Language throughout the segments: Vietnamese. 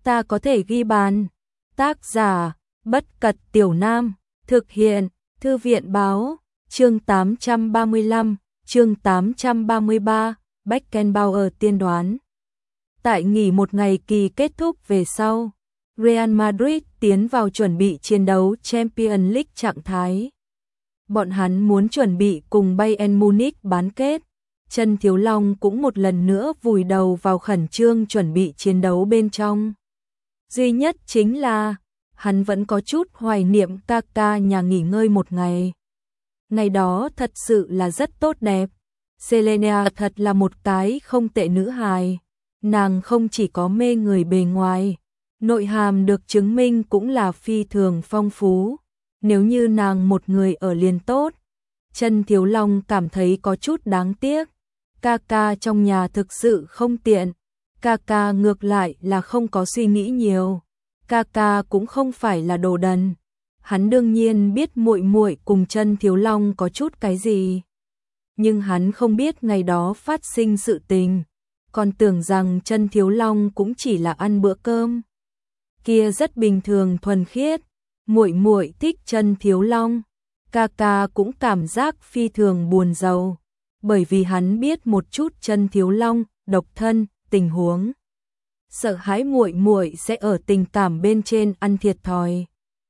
ta có thể ghi bàn. Tác giả, Bất Cật Tiểu Nam, thực hiện, Thư viện Báo, chương 835, chương 833, Beckenbauer tiên đoán. Tại nghỉ một ngày kỳ kết thúc về sau, Real Madrid tiến vào chuẩn bị chiến đấu Champions League trạng thái. Bọn hắn muốn chuẩn bị cùng Bayern Munich bán kết. Chân Thiếu Long cũng một lần nữa vùi đầu vào khẩn trương chuẩn bị chiến đấu bên trong. Duy nhất chính là, hắn vẫn có chút hoài niệm Kaka nhà nghỉ ngơi một ngày. Ngày đó thật sự là rất tốt đẹp. Selena thật là một cái không tệ nữ hài. Nàng không chỉ có mê người bề ngoài, nội hàm được chứng minh cũng là phi thường phong phú. Nếu như nàng một người ở liền tốt. Chân Thiếu Long cảm thấy có chút đáng tiếc. Kaka trong nhà thực sự không tiện. Kaka ngược lại là không có suy nghĩ nhiều. Kaka cũng không phải là đồ đần. Hắn đương nhiên biết muội muội cùng Chân Thiếu Long có chút cái gì. Nhưng hắn không biết ngày đó phát sinh sự tình. Còn tưởng rằng Chân Thiếu Long cũng chỉ là ăn bữa cơm. Kia rất bình thường thuần khiết. Muội muội thích Chân Thiếu Long. Kaka cũng cảm giác phi thường buồn rầu. Bởi vì hắn biết một chút Chân Thiếu Long, độc thân, tình huống. Sợ hãi muội muội sẽ ở tình cảm bên trên ăn thiệt thòi.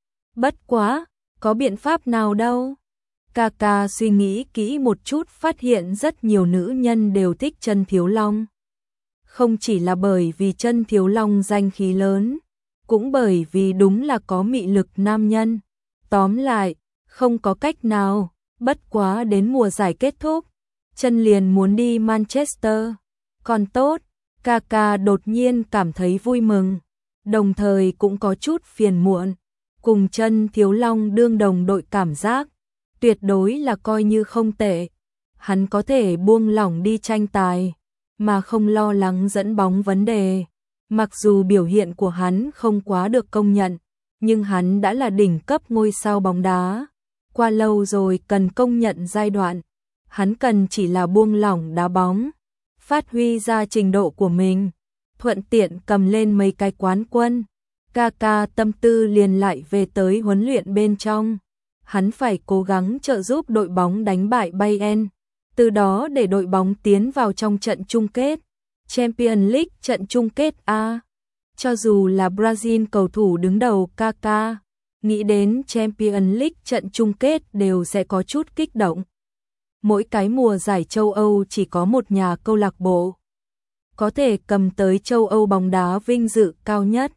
Bất quá, có biện pháp nào đâu. Kaka suy nghĩ kỹ một chút phát hiện rất nhiều nữ nhân đều thích Chân Thiếu Long. Không chỉ là bởi vì Chân Thiếu Long danh khí lớn, cũng bởi vì đúng là có mị lực nam nhân. Tóm lại, không có cách nào, bất quá đến mùa giải kết thúc, Chân liền muốn đi Manchester. Còn tốt, Kaka đột nhiên cảm thấy vui mừng, đồng thời cũng có chút phiền muộn. Cùng Chân Thiếu Long đương đồng đội cảm giác, tuyệt đối là coi như không tệ. Hắn có thể buông lỏng đi tranh tài, mà không lo lắng dẫn bóng vấn đề. Mặc dù biểu hiện của hắn không quá được công nhận, nhưng hắn đã là đỉnh cấp ngôi sao bóng đá. Qua lâu rồi cần công nhận giai đoạn, hắn cần chỉ là buông lỏng đá bóng, phát huy ra trình độ của mình, thuận tiện cầm lên mấy cái quán quân. Kaka tâm tư liền lại về tới huấn luyện bên trong. Hắn phải cố gắng trợ giúp đội bóng đánh bại Bayern, từ đó để đội bóng tiến vào trong trận chung kết. Champions League trận chung kết A. Cho dù là Brazil cầu thủ đứng đầu Kaka, nghĩ đến Champions League trận chung kết đều sẽ có chút kích động. Mỗi cái mùa giải châu Âu chỉ có một nhà câu lạc bộ có thể cầm tới châu Âu bóng đá vinh dự cao nhất.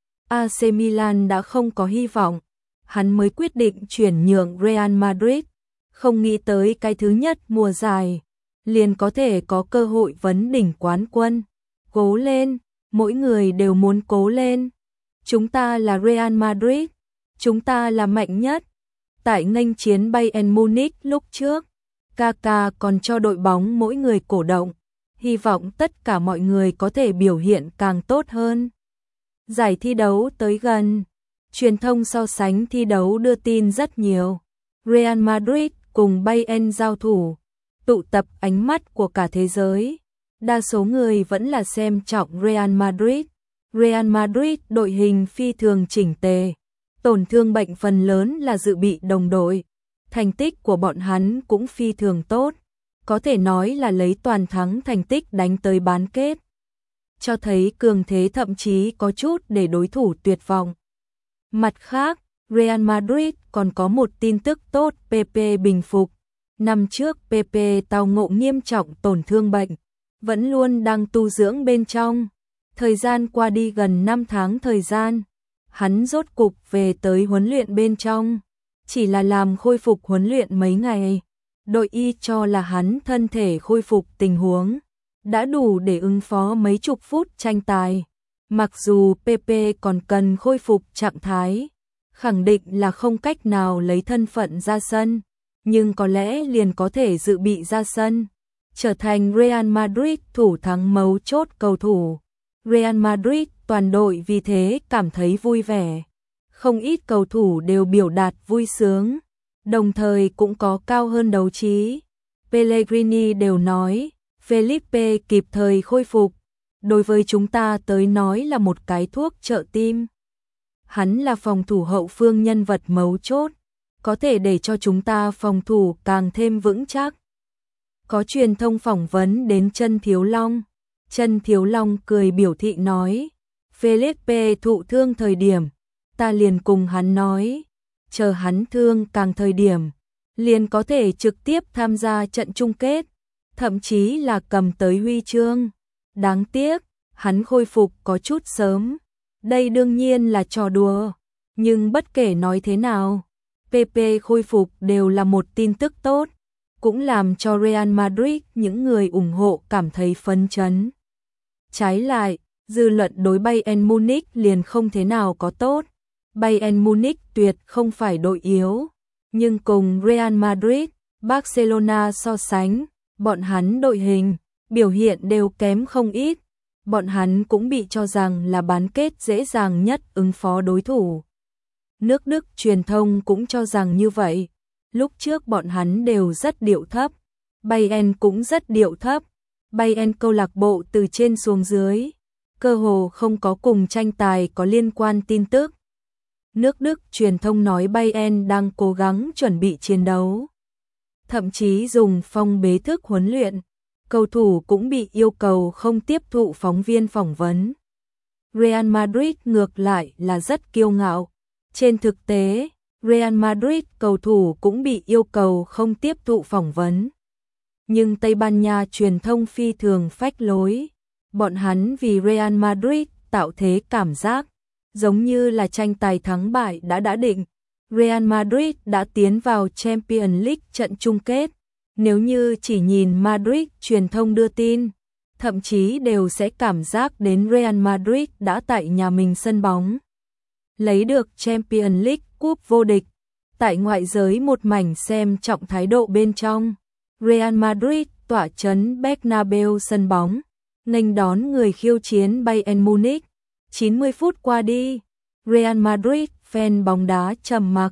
AC Milan đã không có hy vọng, hắn mới quyết định chuyển nhượng Real Madrid, không nghĩ tới cái thứ nhất mùa giải liền có thể có cơ hội vấn đỉnh quán quân. Cố lên, mỗi người đều muốn cố lên. Chúng ta là Real Madrid, chúng ta là mạnh nhất. Tại nghênh chiến Bayern Munich lúc trước, Kaka còn cho đội bóng mỗi người cổ động, hy vọng tất cả mọi người có thể biểu hiện càng tốt hơn. Giải thi đấu tới gần, truyền thông so sánh thi đấu đưa tin rất nhiều. Real Madrid cùng Bayern giao thủ, tụ tập ánh mắt của cả thế giới. Đa số người vẫn là xem trọng Real Madrid. Real Madrid đội hình phi thường chỉnh tề, tổn thương bệnh phần lớn là dự bị đồng đội. Thành tích của bọn hắn cũng phi thường tốt, có thể nói là lấy toàn thắng thành tích đánh tới bán kết. Cho thấy cường thế thậm chí có chút để đối thủ tuyệt vọng. Mặt khác, Real Madrid còn có một tin tức tốt, Pepe bình phục. Năm trước Pepe tao ngộ nghiêm trọng tổn thương bệnh, vẫn luôn đang tu dưỡng bên trong. Thời gian qua đi gần 5 tháng thời gian, hắn rốt cục về tới huấn luyện bên trong. Chỉ là làm khôi phục huấn luyện mấy ngày, đội y cho là hắn thân thể khôi phục tình huống đã đủ để ứng phó mấy chục phút tranh tài. Mặc dù Pepe còn cần khôi phục trạng thái, khẳng định là không cách nào lấy thân phận ra sân, nhưng có lẽ liền có thể dự bị ra sân, trở thành Real Madrid thủ thắng mấu chốt cầu thủ. Real Madrid toàn đội vì thế cảm thấy vui vẻ. Không ít cầu thủ đều biểu đạt vui sướng, đồng thời cũng có cao hơn đấu trí. Pellegrini đều nói, Felipe kịp thời khôi phục, đối với chúng ta tới nói là một cái thuốc trợ tim. Hắn là phòng thủ hậu phương nhân vật mấu chốt, có thể để cho chúng ta phòng thủ càng thêm vững chắc. Có truyền thông phỏng vấn đến Chân Thiếu Long. Chân Thiếu Long cười biểu thị nói, Felipe thụ thương thời điểm, ta liền cùng hắn nói, chờ hắn thương càng thời điểm, liền có thể trực tiếp tham gia trận chung kết, thậm chí là cầm tới huy chương. Đáng tiếc, hắn khôi phục có chút sớm. Đây đương nhiên là trò đùa, nhưng bất kể nói thế nào, PP khôi phục đều là một tin tức tốt, cũng làm cho Real Madrid những người ủng hộ cảm thấy phấn chấn. Trái lại, dư luận đối Bayern Munich liền không thế nào có tốt. Bayern Munich tuyệt không phải đội yếu, nhưng cùng Real Madrid, Barcelona so sánh, bọn hắn đội hình, biểu hiện đều kém không ít. Bọn hắn cũng bị cho rằng là bán kết dễ dàng nhất ứng phó đối thủ. Nước Đức truyền thông cũng cho rằng như vậy. Lúc trước bọn hắn đều rất điệu thấp, Bayern cũng rất điệu thấp. Bayern câu lạc bộ từ trên xuống dưới, cơ hồ không có cùng tranh tài có liên quan tin tức. Nước Đức truyền thông nói Bayern đang cố gắng chuẩn bị chiến đấu, thậm chí dùng phong bế thức huấn luyện. Cầu thủ cũng bị yêu cầu không tiếp thụ phóng viên phỏng vấn. Real Madrid ngược lại là rất kiêu ngạo. Trên thực tế, Real Madrid cầu thủ cũng bị yêu cầu không tiếp thụ phỏng vấn. Nhưng Tây Ban Nha truyền thông phi thường phách lối. Bọn hắn vì Real Madrid tạo thế cảm giác, giống như là tranh tài thắng bại đã định. Real Madrid đã tiến vào Champions League trận chung kết. Nếu như chỉ nhìn Madrid truyền thông đưa tin, thậm chí đều sẽ cảm giác đến Real Madrid đã tại nhà mình sân bóng lấy được Champions League cúp vô địch. Tại ngoại giới một mảnh xem trọng thái độ bên trong, Real Madrid tỏa trấn Bernabeu sân bóng, nghênh đón người khiêu chiến Bayern Munich. 90 phút qua đi, Real Madrid fan bóng đá trầm mặc.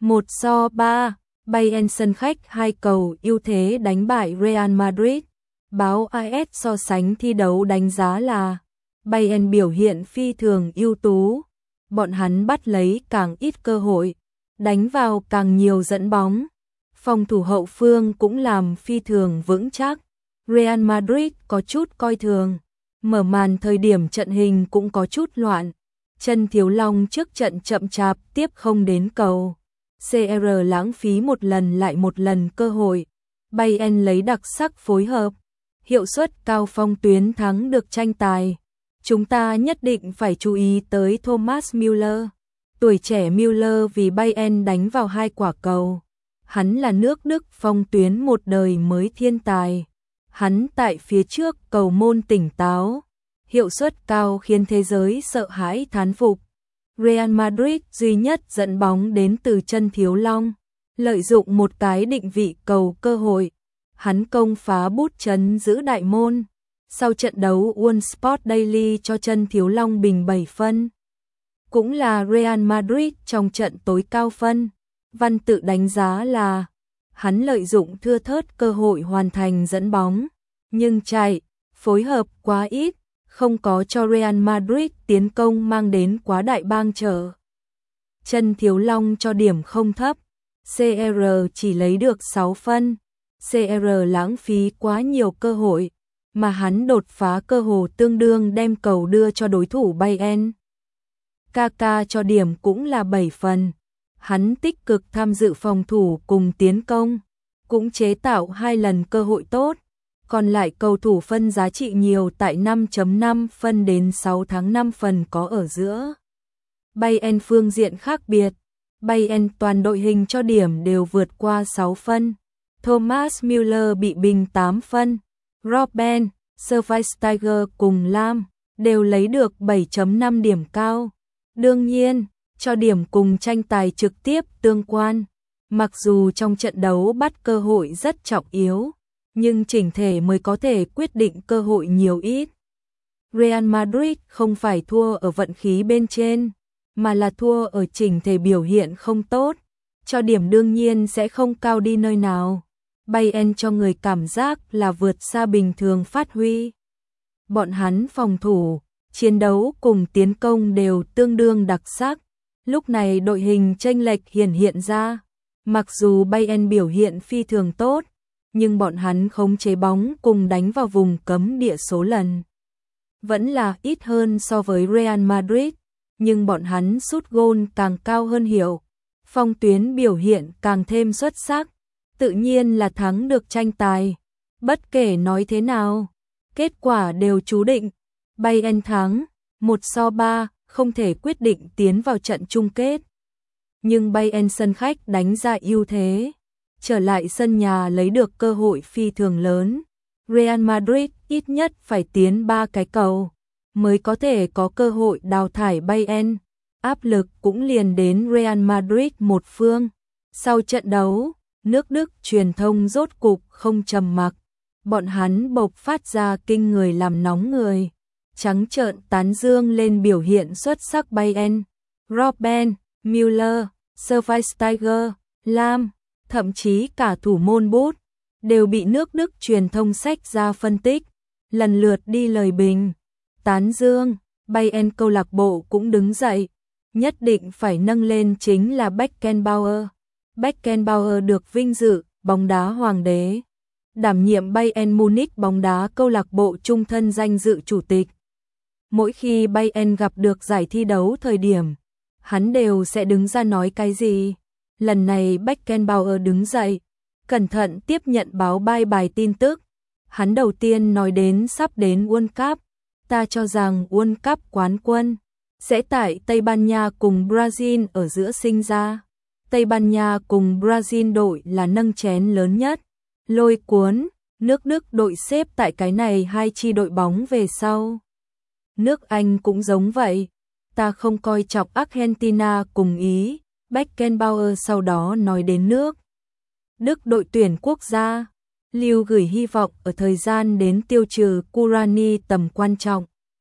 1-3, Bayern sân khách 2 cầu ưu thế đánh bại Real Madrid. Báo AS so sánh thi đấu đánh giá là Bayern biểu hiện phi thường ưu tú. Bọn hắn bắt lấy càng ít cơ hội, đánh vào càng nhiều dẫn bóng. Phòng thủ hậu phương cũng làm phi thường vững chắc. Real Madrid có chút coi thường. Mở màn thời điểm trận hình cũng có chút loạn. Chân Thiếu Long trước trận chậm chạp tiếp không đến cầu. CR lãng phí một lần lại một lần cơ hội. Bayern lấy đặc sắc phối hợp, hiệu suất cao phong tuyến thắng được tranh tài. Chúng ta nhất định phải chú ý tới Thomas Müller. Tuổi trẻ Müller vì Bayern đánh vào 2 quả cầu. Hắn là nước Đức phong tuyến một đời mới thiên tài. Hắn tại phía trước cầu môn tỉnh táo, hiệu suất cao khiến thế giới sợ hãi thán phục. Real Madrid duy nhất dẫn bóng đến từ Chân Thiếu Long, lợi dụng một cái định vị cầu cơ hội, hắn công phá bút chấn giữ đại môn. Sau trận đấu One Sport Daily cho Chân Thiếu Long bình 7 phân, cũng là Real Madrid trong trận tối cao phân. Văn tự đánh giá là hắn lợi dụng thưa thớt cơ hội hoàn thành dẫn bóng, nhưng chạy, phối hợp quá ít, không có cho Real Madrid tiến công mang đến quá đại bang trở. Chân Thiếu Long cho điểm không thấp, CR chỉ lấy được 6 phân. CR lãng phí quá nhiều cơ hội, mà hắn đột phá cơ hồ tương đương đem cầu đưa cho đối thủ Bayern. Kaka cho điểm cũng là 7 phần. Hắn tích cực tham dự phòng thủ cùng tiến công, cũng chế tạo 2 lần cơ hội tốt. Còn lại cầu thủ phân giá trị nhiều tại 5.5 phân đến 6/5 phần có ở giữa. Bayern phương diện khác biệt, Bayern toàn đội hình cho điểm đều vượt qua 6 phân. Thomas Müller bị bình 8 phân. Robben, Schweinsteiger cùng Lam đều lấy được 7.5 điểm cao. Đương nhiên, cho điểm cùng tranh tài trực tiếp tương quan. Mặc dù trong trận đấu bắt cơ hội rất trọng yếu, nhưng chỉnh thể mới có thể quyết định cơ hội nhiều ít. Real Madrid không phải thua ở vận khí bên trên, mà là thua ở chỉnh thể biểu hiện không tốt. Cho điểm đương nhiên sẽ không cao đi nơi nào. Bayern cho người cảm giác là vượt xa bình thường phát huy. Bọn hắn phòng thủ, chiến đấu cùng tiến công đều tương đương đặc sắc. Lúc này đội hình chênh lệch hiện ra. Mặc dù Bayern biểu hiện phi thường tốt, nhưng bọn hắn khống chế bóng cùng đánh vào vùng cấm địa số lần vẫn là ít hơn so với Real Madrid, nhưng bọn hắn sút gôn càng cao hơn hiệu. Phong tuyến biểu hiện càng thêm xuất sắc, tự nhiên là thắng được tranh tài. Bất kể nói thế nào, kết quả đều chú định. Bayern thắng 1-3, không thể quyết định tiến vào trận chung kết. Nhưng Bayern sân khách đánh ra ưu thế, trở lại sân nhà lấy được cơ hội phi thường lớn. Real Madrid ít nhất phải tiến 3 cái cầu mới có thể có cơ hội đào thải Bayern. Áp lực cũng liền đến Real Madrid một phương. Sau trận đấu, nước Đức truyền thông rốt cục không trầm mặc. Bọn hắn bộc phát ra kinh người làm nóng người, trắng trợn tán dương lên biểu hiện xuất sắc Bayern. Robben, Müller, Schweinsteiger, Lam, thậm chí cả thủ môn Bút đều bị nước Đức truyền thông sách ra phân tích, lần lượt đi lời bình, tán dương. Bayern câu lạc bộ cũng đứng dậy, nhất định phải nâng lên chính là Beckenbauer. Beckenbauer được vinh dự bóng đá hoàng đế, đảm nhiệm Bayern Munich bóng đá câu lạc bộ trung thân danh dự chủ tịch. Mỗi khi Bayern gặp được giải thi đấu thời điểm, hắn đều sẽ đứng ra nói cái gì. Lần này Beckenbauer đứng dậy, cẩn thận tiếp nhận báo bài tin tức. Hắn đầu tiên nói đến sắp đến World Cup. Ta cho rằng World Cup quán quân sẽ tại Tây Ban Nha cùng Brazil ở giữa sinh ra. Tây Ban Nha cùng Brazil đội là nâng chén lớn nhất. Lôi cuốn, nước Đức đội xếp tại cái này hai chi đội bóng về sau. Nước Anh cũng giống vậy. Ta không coi trọng Argentina cùng Ý. Beckenbauer sau đó nói đến nước Đức đội tuyển quốc gia. Lưu gửi hy vọng ở thời gian đến tiêu trừ Kurani tầm quan trọng.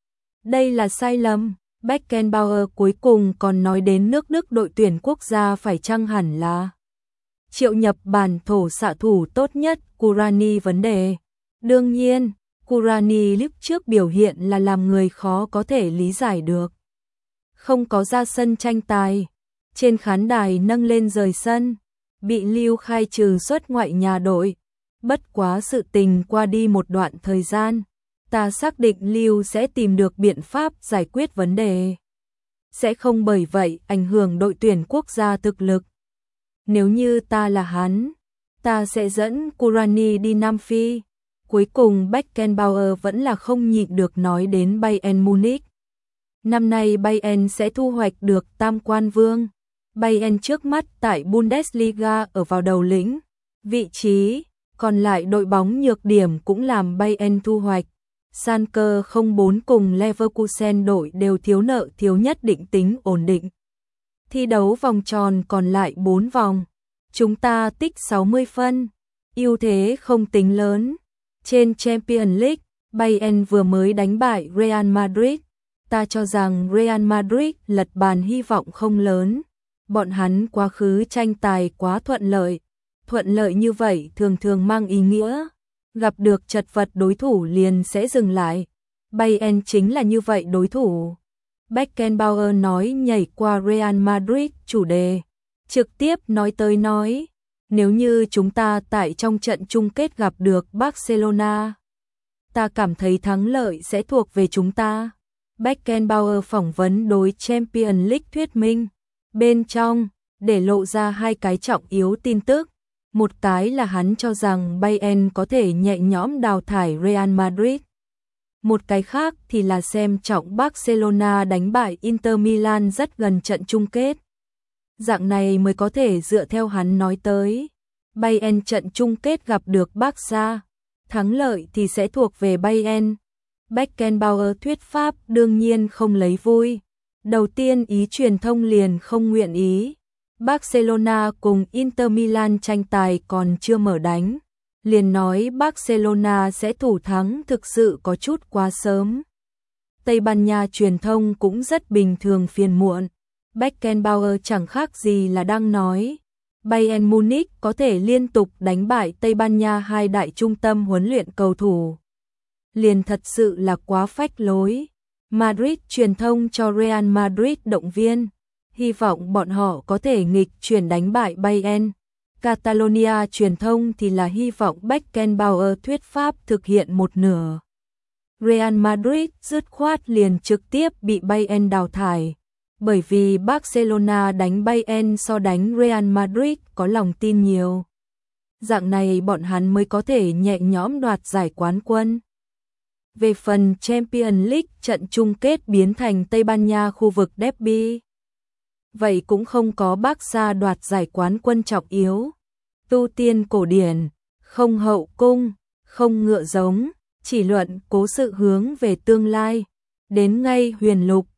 Đây là sai lầm. Beckenbauer cuối cùng còn nói đến nước Đức đội tuyển quốc gia phải chăng hẳn là triệu nhập bản thổ xạ thủ tốt nhất Kurani vấn đề. Đương nhiên, Kurani lúc trước biểu hiện là làm người khó có thể lý giải được. Không có ra sân tranh tài, trên khán đài nâng lên rời sân, bị Lưu khai trừ xuất ngoại nhà đội. Bất quá sự tình qua đi một đoạn thời gian, ta xác định Lưu sẽ tìm được biện pháp giải quyết vấn đề. Sẽ không bởi vậy ảnh hưởng đội tuyển quốc gia thực lực. Nếu như ta là hắn, ta sẽ dẫn Kurani đi Nam Phi. Cuối cùng Beckenbauer vẫn là không nhịn được nói đến Bayern Munich. Năm nay Bayern sẽ thu hoạch được tam quan vương. Bayern trước mắt tại Bundesliga ở vào đầu lĩnh vị trí, còn lại đội bóng nhược điểm cũng làm Bayern thu hoạch. Schalke 04 cùng Leverkusen đội đều thiếu nợ thiếu nhất định tính ổn định. Thi đấu vòng tròn còn lại 4 vòng. Chúng ta tích 60 phân, ưu thế không tính lớn. Trên Champions League, Bayern vừa mới đánh bại Real Madrid. Ta cho rằng Real Madrid lật bàn hy vọng không lớn. Bọn hắn quá khứ tranh tài quá thuận lợi. Thuận lợi như vậy thường thường mang ý nghĩa gặp được chật vật đối thủ liền sẽ dừng lại. Bayern chính là như vậy đối thủ. Beckenbauer nói nhảy qua Real Madrid chủ đề, trực tiếp nói nếu như chúng ta tại trong trận chung kết gặp được Barcelona, ta cảm thấy thắng lợi sẽ thuộc về chúng ta. Beckenbauer phỏng vấn đối Champions League thuyết minh, bên trong để lộ ra hai cái trọng yếu tin tức. Một cái là hắn cho rằng Bayern có thể nhẹ nhõm đào thải Real Madrid. Một cái khác thì là xem trọng Barcelona đánh bại Inter Milan rất gần trận chung kết. Dạng này mới có thể dựa theo hắn nói tới. Bayern trận chung kết gặp được Barca, thắng lợi thì sẽ thuộc về Bayern. Beckenbauer thuyết pháp đương nhiên không lấy vui. Đầu tiên ý truyền thông liền không nguyện ý. Barcelona cùng Inter Milan tranh tài còn chưa mở đánh, liền nói Barcelona sẽ thủ thắng thực sự có chút quá sớm. Tây Ban Nha truyền thông cũng rất bình thường phiền muộn. Beckenbauer chẳng khác gì là đang nói Bayern Munich có thể liên tục đánh bại Tây Ban Nha hai đại trung tâm huấn luyện cầu thủ. liền thật sự là quá phách lối. Madrid truyền thông cho Real Madrid động viên, hy vọng bọn họ có thể nghịch chuyển đánh bại Bayern. Catalonia truyền thông thì là hy vọng Beckenbauer thuyết pháp thực hiện một nửa. Real Madrid dứt khoát liền trực tiếp bị Bayern đào thải, bởi vì Barcelona đánh Bayern so đánh Real Madrid có lòng tin nhiều. Dạng này bọn hắn mới có thể nhẹ nhõm đoạt giải quán quân. Về phần Champions League, trận chung kết biến thành Tây Ban Nha khu vực derby. Vậy cũng không có Barca đoạt giải quán quân trọng yếu. Tu tiên cổ điển, không hậu cung, không ngựa giống, chỉ luận cố sự hướng về tương lai. Đến ngay huyền lục,